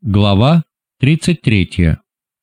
Глава 33.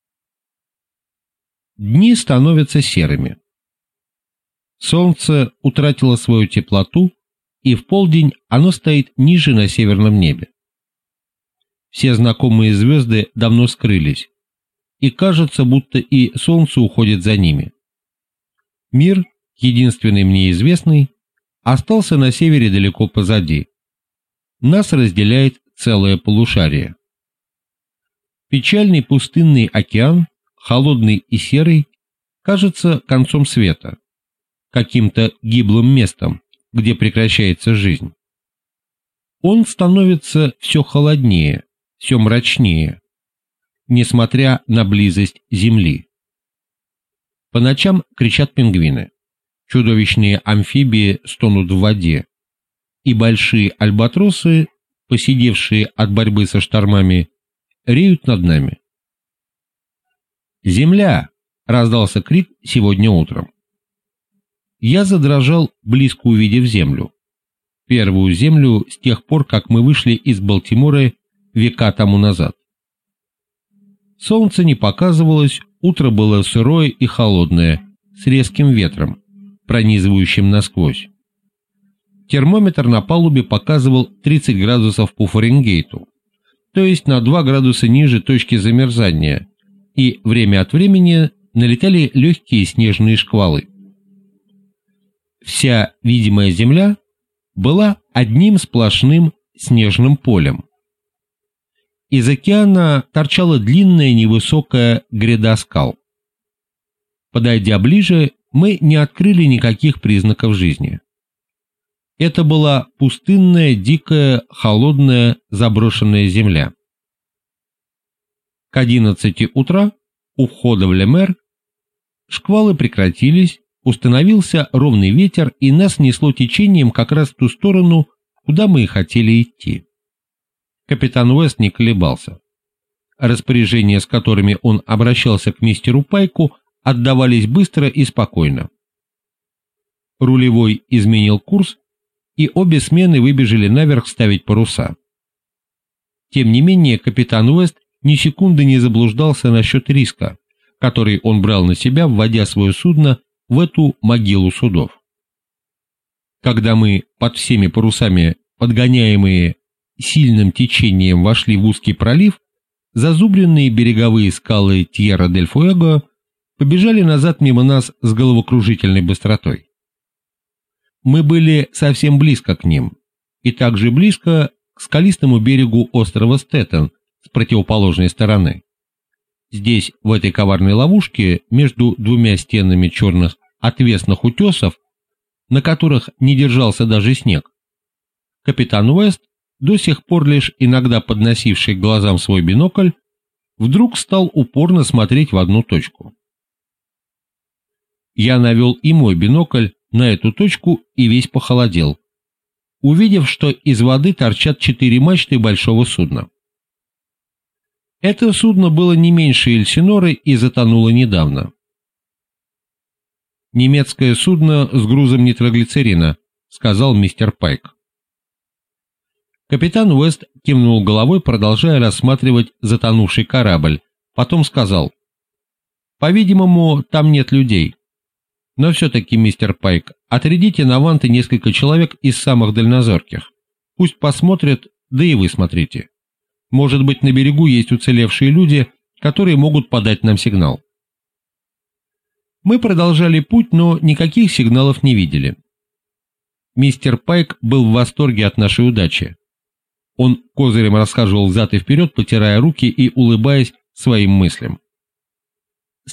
Дни становятся серыми. Солнце утратило свою теплоту, и в полдень оно стоит ниже на северном небе. Все знакомые звезды давно скрылись, и кажется, будто и солнце уходит за ними. Мир, единственный мне известный, остался на севере далеко позади. Нас разделяет целое полушарие. Печальный пустынный океан, холодный и серый, кажется концом света, каким-то гиблым местом, где прекращается жизнь. Он становится все холоднее, все мрачнее, несмотря на близость Земли. По ночам кричат пингвины, чудовищные амфибии стонут в воде, и большие альбатросы, поседевшие от борьбы со штормами, реют над нами. «Земля!» — раздался крик сегодня утром. Я задрожал, близко увидев землю. Первую землю с тех пор, как мы вышли из Балтимора века тому назад. Солнце не показывалось, утро было сырое и холодное, с резким ветром, пронизывающим насквозь. Термометр на палубе показывал 30 градусов по Фаренгейту, то есть на 2 градуса ниже точки замерзания, и время от времени налетали легкие снежные шквалы. Вся видимая земля была одним сплошным снежным полем. Из океана торчала длинная невысокая гряда скал. Подойдя ближе, мы не открыли никаких признаков жизни. Это была пустынная, дикая, холодная, заброшенная земля. К 11 утра у входа в Ле-Мер шквалы прекратились, установился ровный ветер, и нас несло течением как раз в ту сторону, куда мы и хотели идти. Капитан Уэст не колебался. Распоряжения, с которыми он обращался к мистеру Пайку, отдавались быстро и спокойно. Рулевой изменил курс, и обе смены выбежали наверх ставить паруса. Тем не менее, капитан Уэст ни секунды не заблуждался насчет риска, который он брал на себя, вводя свое судно в эту могилу судов. Когда мы под всеми парусами, подгоняемые сильным течением, вошли в узкий пролив, зазубренные береговые скалы Тьерра-дель-Фуэго побежали назад мимо нас с головокружительной быстротой. Мы были совсем близко к ним, и также близко к скалистому берегу острова Стэттен с противоположной стороны. Здесь, в этой коварной ловушке, между двумя стенами черных отвесных утесов, на которых не держался даже снег, капитан Уэст, до сих пор лишь иногда подносивший к глазам свой бинокль, вдруг стал упорно смотреть в одну точку. Я навел и мой бинокль на эту точку и весь похолодел, увидев, что из воды торчат 4 мачты большого судна. Это судно было не меньше Эльсиноры и затонуло недавно. «Немецкое судно с грузом нитроглицерина», — сказал мистер Пайк. Капитан Уэст кивнул головой, продолжая рассматривать затонувший корабль, потом сказал: «По-видимому, там нет людей. Но все-таки, мистер Пайк, отрядите на ванты несколько человек из самых дальнозорких. Пусть посмотрят, да и вы смотрите. Может быть, на берегу есть уцелевшие люди, которые могут подать нам сигнал». Мы продолжали путь, но никаких сигналов не видели. Мистер Пайк был в восторге от нашей удачи. Он козырем расхаживал взад и вперед, потирая руки и улыбаясь своим мыслям. С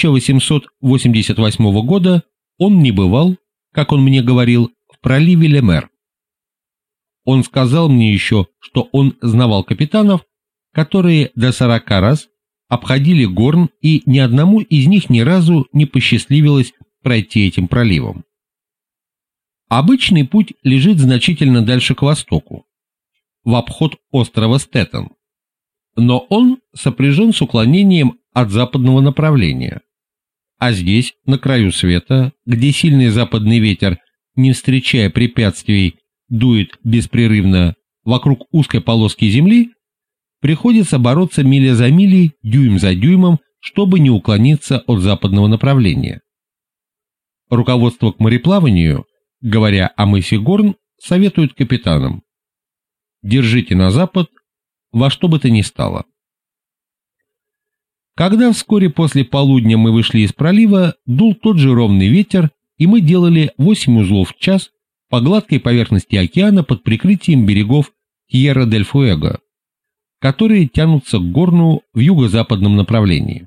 1888 года он не бывал, как он мне говорил, в проливе Ле-Мер. Он сказал мне еще, что он знавал капитанов, которые до 40 раз обходили Горн, и ни одному из них ни разу не посчастливилось пройти этим проливом. Обычный путь лежит значительно дальше к востоку, в обход острова Стэттен, но он сопряжен с уклонением от западного направления, а здесь, на краю света, где сильный западный ветер, не встречая препятствий, дует беспрерывно вокруг узкой полоски земли, приходится бороться миля за милей, дюйм за дюймом, чтобы не уклониться от западного направления. Руководство к мореплаванию, говоря о мысе Горн, советует капитанам: держите на запад во что бы то ни стало. Когда вскоре после полудня мы вышли из пролива, дул тот же ровный ветер, и мы делали 8 узлов в час по гладкой поверхности океана под прикрытием берегов Тьерра-дель-Фуэго, которые тянутся к Горну в юго-западном направлении.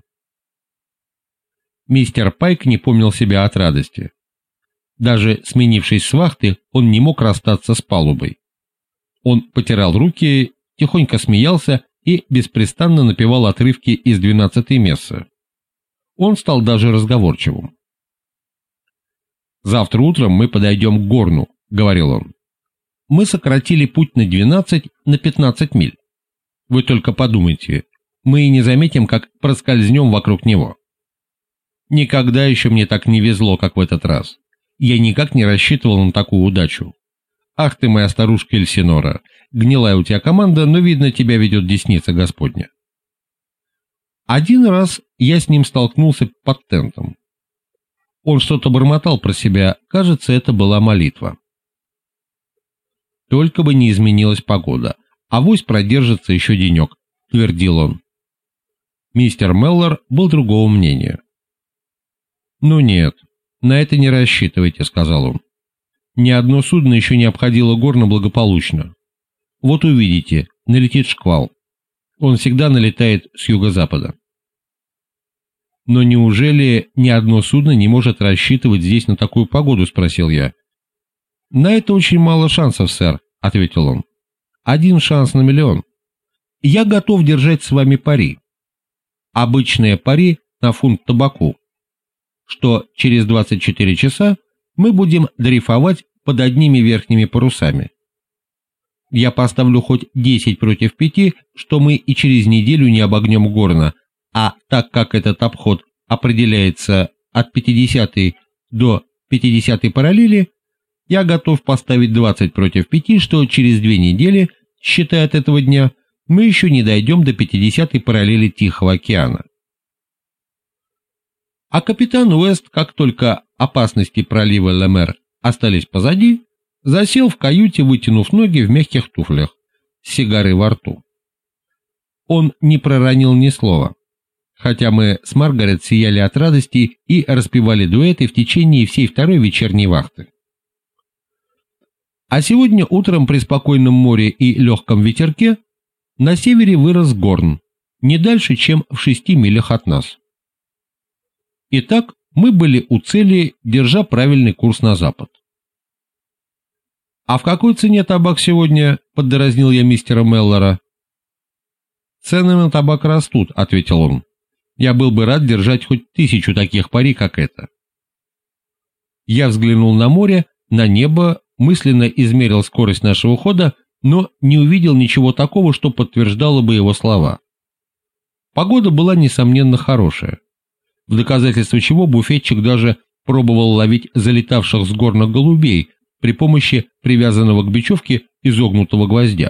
Мистер Пайк не помнил себя от радости. Даже сменившись с вахты, он не мог расстаться с палубой. Он потирал руки, тихонько смеялся и беспрестанно напевал отрывки из 12-й мессы. Он стал даже разговорчивым. «Завтра утром мы подойдем к Горну», — говорил он. «Мы сократили путь на 15 миль. Вы только подумайте, мы и не заметим, как проскользнем вокруг него. Никогда еще мне так не везло, как в этот раз. Я никак не рассчитывал на такую удачу. Ах ты моя старушка Эльсинора, гнилая у тебя команда, но, видно, тебя ведет десница Господня». Один раз я с ним столкнулся под тентом. Он что-то бормотал про себя, кажется, это была молитва. «Только бы не изменилась погода, авось продержится еще денек», — твердил он. Мистер Меллор был другого мнения. «Ну нет, на это не рассчитывайте», — сказал он. «Ни одно судно еще не обходило Горна благополучно. Вот увидите, налетит шквал. Он всегда налетает с юго-запада». «Но неужели ни одно судно не может рассчитывать здесь на такую погоду?» — спросил я. «На это очень мало шансов, сэр», — ответил он. «1 шанс на миллион. Я готов держать с вами пари. Обычное пари на фунт табаку, что через 24 часа мы будем дрейфовать под одними верхними парусами. Я поставлю хоть 10 против 5, что мы и через неделю не обогнем Горна, а так как этот обход определяется от 50 до 50 параллели, я готов поставить 20 против 5, что через 2 недели, считая от этого дня, мы еще не дойдем до 50 параллели Тихого океана. А капитан Уэст, как только опасности пролива Ле-Мер остались позади, засел в каюте, вытянув ноги в мягких туфлях, с сигарой во рту. Он не проронил ни слова, хотя мы с Маргарет сияли от радости и распевали дуэты в течение всей второй вечерней вахты. А сегодня утром при спокойном море и легком ветерке на севере вырос Горн, не дальше, чем в 6 милях от нас. Итак, мы были у цели, держа правильный курс на запад. «А в какой цене табак сегодня?» — поддразнил я мистера Меллора. «Цены на табак растут», — ответил он. «Я был бы рад держать хоть 1000 таких пари, как это». Я взглянул на море, на небо, мысленно измерил скорость нашего хода, но не увидел ничего такого, что подтверждало бы его слова. Погода была, несомненно, хорошая, в доказательство чего буфетчик даже пробовал ловить залетавших с Горна голубей при помощи привязанного к бечевке изогнутого гвоздя.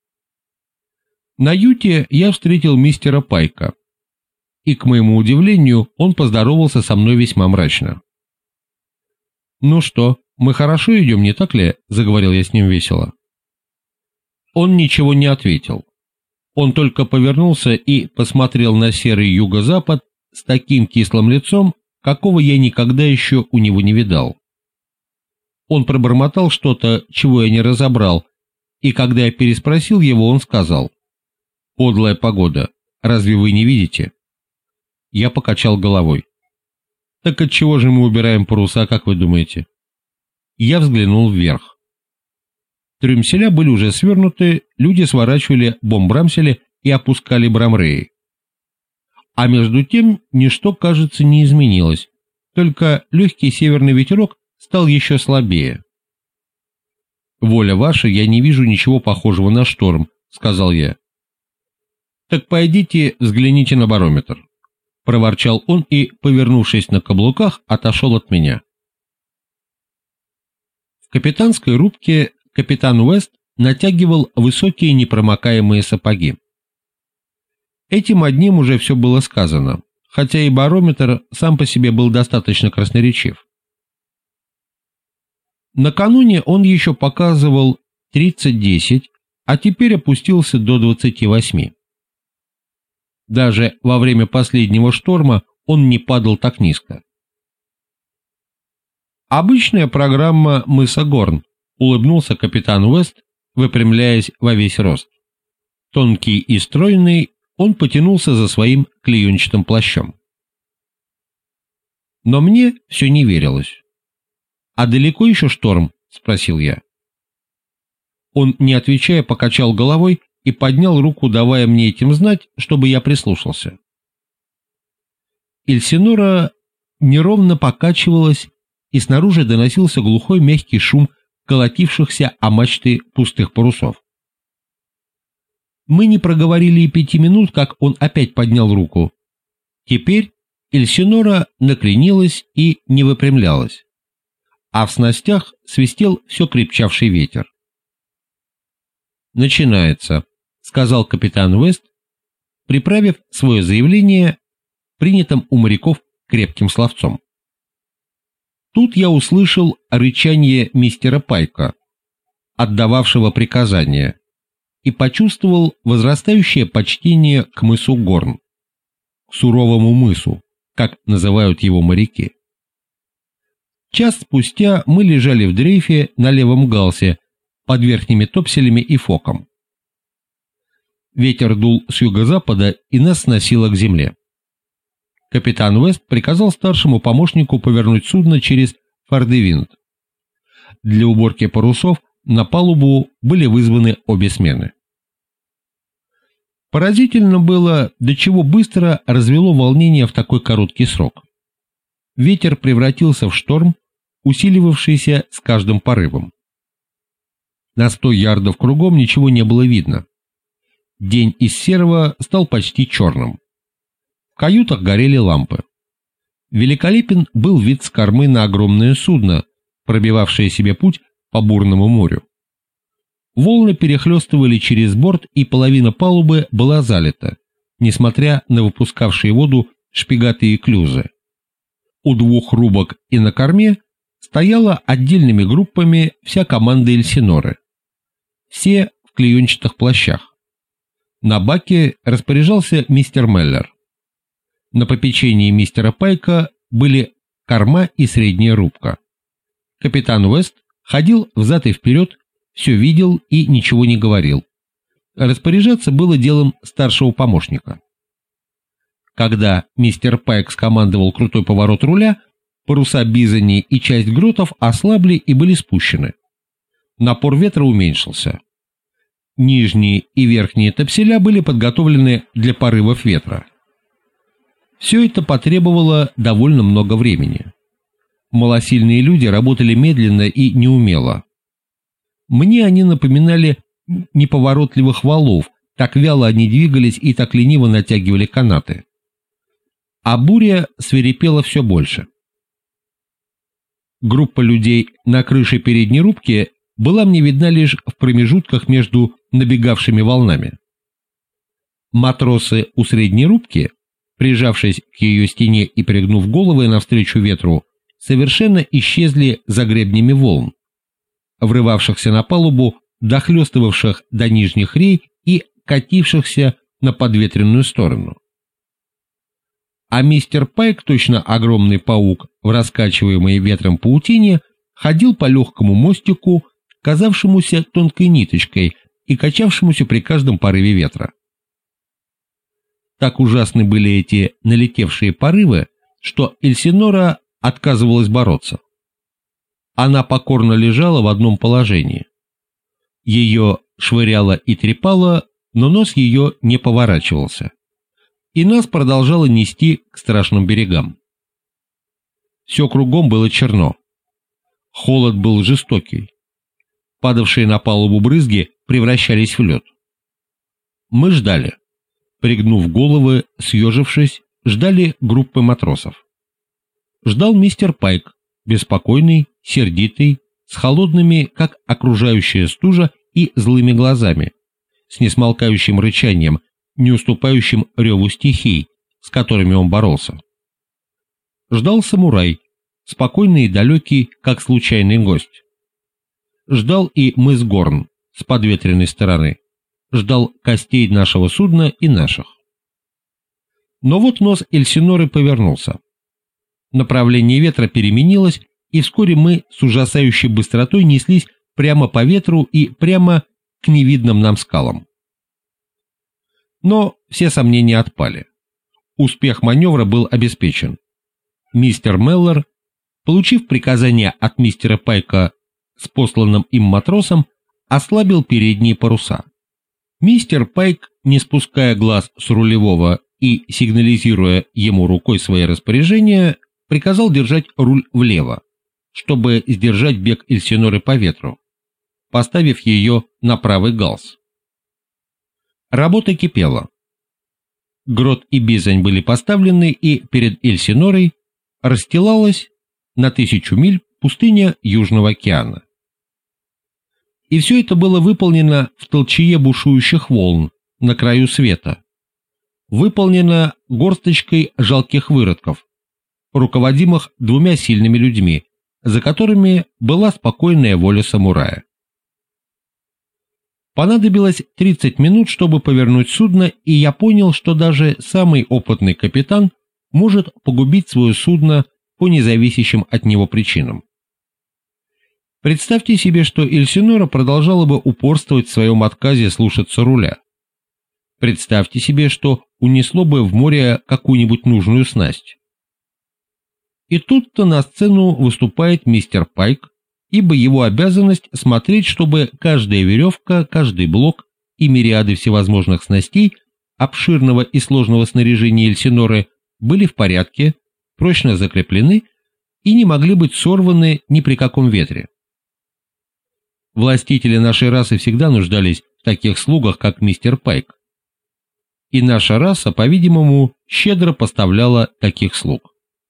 На юте я встретил мистера Пайка, и, к моему удивлению, он поздоровался со мной весьма мрачно. «Ну что, мы хорошо идем, не так ли?» — заговорил я с ним весело. Он ничего не ответил. Он только повернулся и посмотрел на серый юго-запад с таким кислым лицом, какого я никогда еще у него не видал. Он пробормотал что-то, чего я не разобрал, и когда я переспросил его, он сказал: «Подлая погода, разве вы не видите?» Я покачал головой. «Так отчего же мы убираем паруса, как вы думаете?» Я взглянул вверх. Трюмселя были уже свернуты, люди сворачивали бомбрамсели и опускали брамреи. А между тем ничто, кажется, не изменилось, только легкий северный ветерок стал еще слабее. «Воля ваша, я не вижу ничего похожего на шторм», — сказал я. «Так пойдите, взгляните на барометр», — проворчал он и, повернувшись на каблуках, отошел от меня. В капитанской рубке капитан Уэст натягивал высокие непромокаемые сапоги. Этим одним уже все было сказано, хотя и барометр сам по себе был достаточно красноречив. Накануне он еще показывал 30-10, а теперь опустился до 28. Даже во время последнего шторма он не падал так низко. «Обычная программа мыса Горн», — улыбнулся капитан Уэст, выпрямляясь во весь рост. Тонкий и стройный, он потянулся за своим клеенчатым плащом. Но мне все не верилось. «А далеко еще шторм?» — спросил я. Он, не отвечая, покачал головой и поднял руку, давая мне этим знать, чтобы я прислушался. Эльсинора неровно покачивалась, и снаружи доносился глухой мягкий шум колотившихся о мачты пустых парусов. Мы не проговорили и 5 минут, как он опять поднял руку. Теперь Эльсинора накренилась и не выпрямлялась, а в снастях свистел все крепчавший ветер. «Начинается», — сказал капитан Уэст, приправив свое заявление принятым у моряков крепким словцом. Тут я услышал рычание мистера Пайка, отдававшего приказания, и почувствовал возрастающее почтение к мысу Горн, к суровому мысу, как называют его моряки. Час спустя мы лежали в дрейфе на левом галсе под верхними топселями и фоком. Ветер дул с юго-запада и нас сносило к земле. Капитан Уэст приказал старшему помощнику повернуть судно через фордевинд. Для уборки парусов на палубу были вызваны обе смены. Поразительно было, до чего быстро развело волнение в такой короткий срок. Ветер превратился в шторм, усиливавшийся с каждым порывом. На 100 ярдов кругом ничего не было видно. День из серого стал почти черным. В каютах горели лампы. Великолепен был вид с кормы на огромное судно, пробивавшее себе путь по бурному морю. Волны перехлестывали через борт, и половина палубы была залита, несмотря на выпускавшие воду шпигаты и клюзы. У 2 рубок и на корме стояла отдельными группами вся команда Эльсиноры, все в клеенчатых плащах. На баке распоряжался мистер Меллер. На попечении мистера Пайка были корма и средняя рубка. Капитан Уэст ходил взад и вперед, все видел и ничего не говорил. Распоряжаться было делом старшего помощника. Когда мистер Пайк скомандовал крутой поворот руля, паруса Бизани и часть гротов ослабли и были спущены. Напор ветра уменьшился. Нижние и верхние топселя были подготовлены для порывов ветра. Все это потребовало довольно много времени. Малосильные люди работали медленно и неумело. Мне они напоминали неповоротливых валов, так вяло они двигались и так лениво натягивали канаты. А буря свирепела все больше. Группа людей на крыше передней рубки была мне видна лишь в промежутках между набегавшими волнами. Матросы у средней рубки, прижавшись к ее стене и пригнув головы навстречу ветру, совершенно исчезли за гребнями волн, врывавшихся на палубу, дохлестывавших до нижних рей и катившихся на подветренную сторону. А мистер Пайк, точно огромный паук в раскачиваемой ветром паутине, ходил по легкому мостику, казавшемуся тонкой ниточкой и качавшемуся при каждом порыве ветра. Так ужасны были эти налетевшие порывы, что Эльсинора отказывалась бороться. Она покорно лежала в одном положении. Ее швыряло и трепало, но нос ее не поворачивался, и нас продолжало нести к страшным берегам. Все кругом было черно. Холод был жестокий. Падавшие на палубу брызги превращались в лед. Мы ждали. Пригнув головы, съежившись, ждали группы матросов. Ждал мистер Пайк, беспокойный, сердитый, с холодными, как окружающая стужа, и злыми глазами, с несмолкающим рычанием, не уступающим реву стихий, с которыми он боролся. Ждал самурай, спокойный и далекий, как случайный гость. Ждал и мыс Горн с подветренной стороны. Ждал костей нашего судна и наших. Но вот нос Эльсиноры повернулся. Направление ветра переменилось, и вскоре мы с ужасающей быстротой неслись прямо по ветру и прямо к невидным нам скалам. Но все сомнения отпали. Успех маневра был обеспечен. Мистер Меллер, получив приказание от мистера Пайка с посланным им матросом, ослабил передние паруса. Мистер Пайк, не спуская глаз с рулевого и сигнализируя ему рукой свои распоряжения, приказал держать руль влево, чтобы сдержать бег Эльсиноры по ветру, поставив ее на правый галс. Работа кипела. Грот и Бизань были поставлены, и перед Эльсинорой расстилалась на 1000 миль пустыня Южного океана. И все это было выполнено в толчее бушующих волн на краю света, выполнено горсточкой жалких выродков, руководимых 2 сильными людьми, за которыми была спокойная воля самурая. Понадобилось 30 минут, чтобы повернуть судно, и я понял, что даже самый опытный капитан может погубить свое судно по независящим от него причинам. Представьте себе, что Эльсинора продолжала бы упорствовать в своем отказе слушаться руля. Представьте себе, что унесло бы в море какую-нибудь нужную снасть. И тут-то на сцену выступает мистер Пайк, ибо его обязанность смотреть, чтобы каждая веревка, каждый блок и мириады всевозможных снастей обширного и сложного снаряжения Эльсиноры были в порядке, прочно закреплены и не могли быть сорваны ни при каком ветре. Властители нашей расы всегда нуждались в таких слугах, как мистер Пайк. И наша раса, по-видимому, щедро поставляла таких слуг.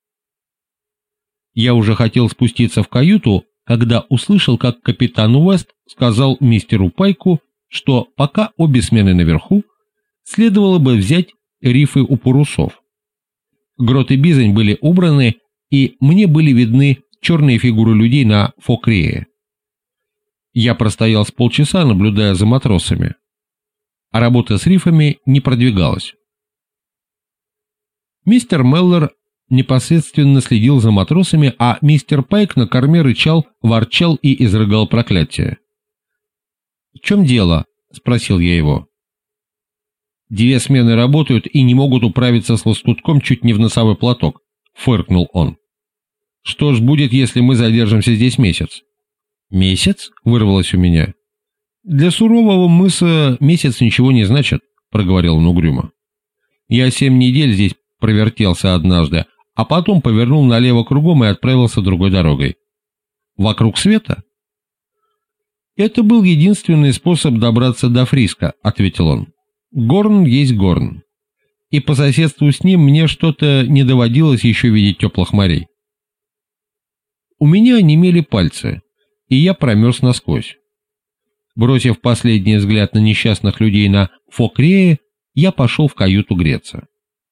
Я уже хотел спуститься в каюту, когда услышал, как капитан Уэст сказал мистеру Пайку, что пока обе смены наверху, следовало бы взять рифы у парусов. Грот и Бизань были убраны, и мне были видны черные фигуры людей на фок-рее. Я простоял с полчаса, наблюдая за матросами, а работа с рифами не продвигалась. Мистер Меллер непосредственно следил за матросами, а мистер Пайк на корме рычал, ворчал и изрыгал проклятия. «В чем дело?» — спросил я его. «2 смены работают и не могут управиться с лоскутком чуть не в носовой платок», — фыркнул он. «Что ж будет, если мы задержимся здесь месяц?» «Месяц?» — вырвалось у меня. «Для сурового мыса месяц ничего не значит», — проговорил он угрюмо. «Я 7 недель здесь провертелся однажды, а потом повернул налево кругом и отправился другой дорогой. Вокруг света?» «Это был единственный способ добраться до Фриска», — ответил он. «Горн есть Горн. И по соседству с ним мне что-то не доводилось еще видеть теплых морей». У меня онемели пальцы, и я промерз насквозь. Бросив последний взгляд на несчастных людей на фок-рее, я пошел в каюту греться.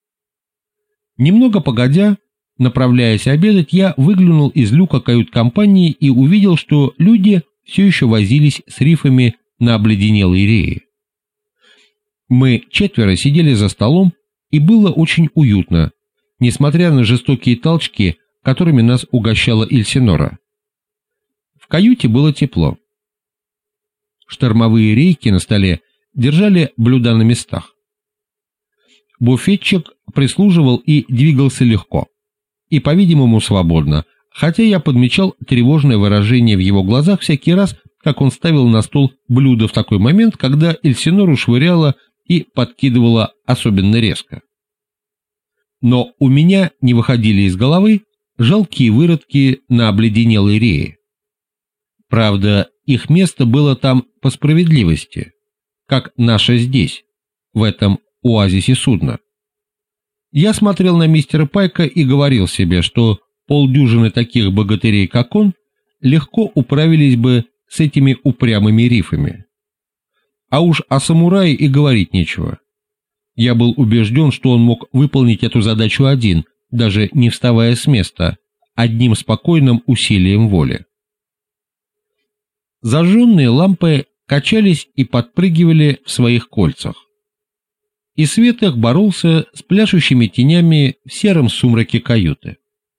Немного погодя, направляясь обедать, я выглянул из люка кают-компании и увидел, что люди все еще возились с рифами на обледенелой рее. Мы 4 сидели за столом, и было очень уютно, несмотря на жестокие толчки, которыми нас угощала Эльсинора. В каюте было тепло. Штормовые рейки на столе держали блюда на местах. Буфетчик прислуживал и двигался легко, и, по-видимому, свободно, хотя я подмечал тревожное выражение в его глазах всякий раз, как он ставил на стол блюдо в такой момент, когда Эльсинору швыряла и подкидывала особенно резко. Но у меня не выходили из головы жалкие выродки на обледенелой рее. Правда, их место было там по справедливости, как наше здесь, в этом оазисе судна. Я смотрел на мистера Пайка и говорил себе, что полдюжины таких богатырей, как он, легко управились бы с этими упрямыми рифами. А уж о самурае и говорить нечего. Я был убежден, что он мог выполнить эту задачу один, даже не вставая с места, одним спокойным усилием воли. Зажженные лампы качались и подпрыгивали в своих кольцах, и свет их боролся с пляшущими тенями в сером сумраке каюты.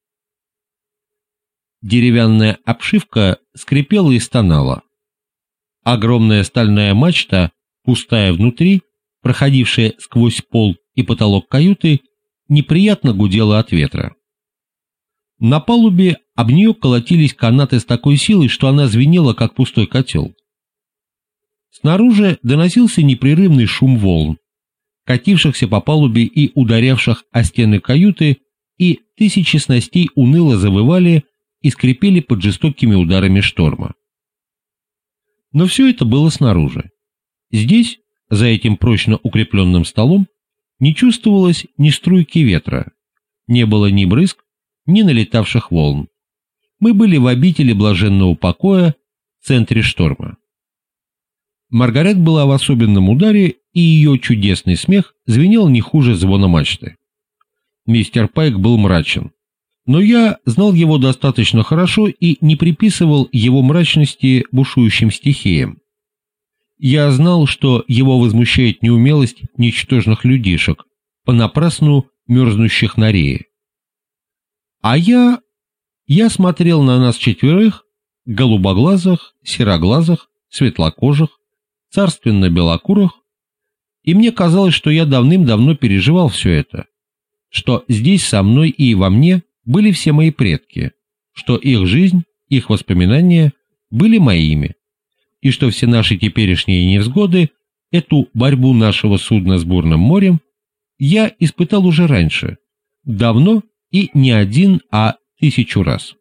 Деревянная обшивка скрипела и стонала. Огромная стальная мачта, пустая внутри, проходившая сквозь пол и потолок каюты, неприятно гудела от ветра. На палубе об нее колотились канаты с такой силой, что она звенела, как пустой котел. Снаружи доносился непрерывный шум волн, катившихся по палубе и ударявших о стены каюты, и тысячи снастей уныло завывали и скрипели под жестокими ударами шторма. Но все это было снаружи. Здесь, за этим прочно укрепленным столом, не чувствовалось ни струйки ветра, не было ни брызг, ни налетавших волн. Мы были в обители блаженного покоя, в центре шторма. Маргарет была в особенном ударе, и ее чудесный смех звенел не хуже звона мачты. Мистер Пайк был мрачен, но я знал его достаточно хорошо и не приписывал его мрачности бушующим стихиям. Я знал, что его возмущает неумелость ничтожных людишек, понапрасну мерзнущих на рее. А я смотрел на нас четверых, голубоглазых, сероглазых, светлокожих, царственно-белокурых, и мне казалось, что я давным-давно переживал все это, что здесь со мной и во мне были все мои предки, что их жизнь, их воспоминания были моими, и что все наши теперешние невзгоды, эту борьбу нашего судна с бурным морем, я испытал уже раньше, давно и не один, а 1000 раз.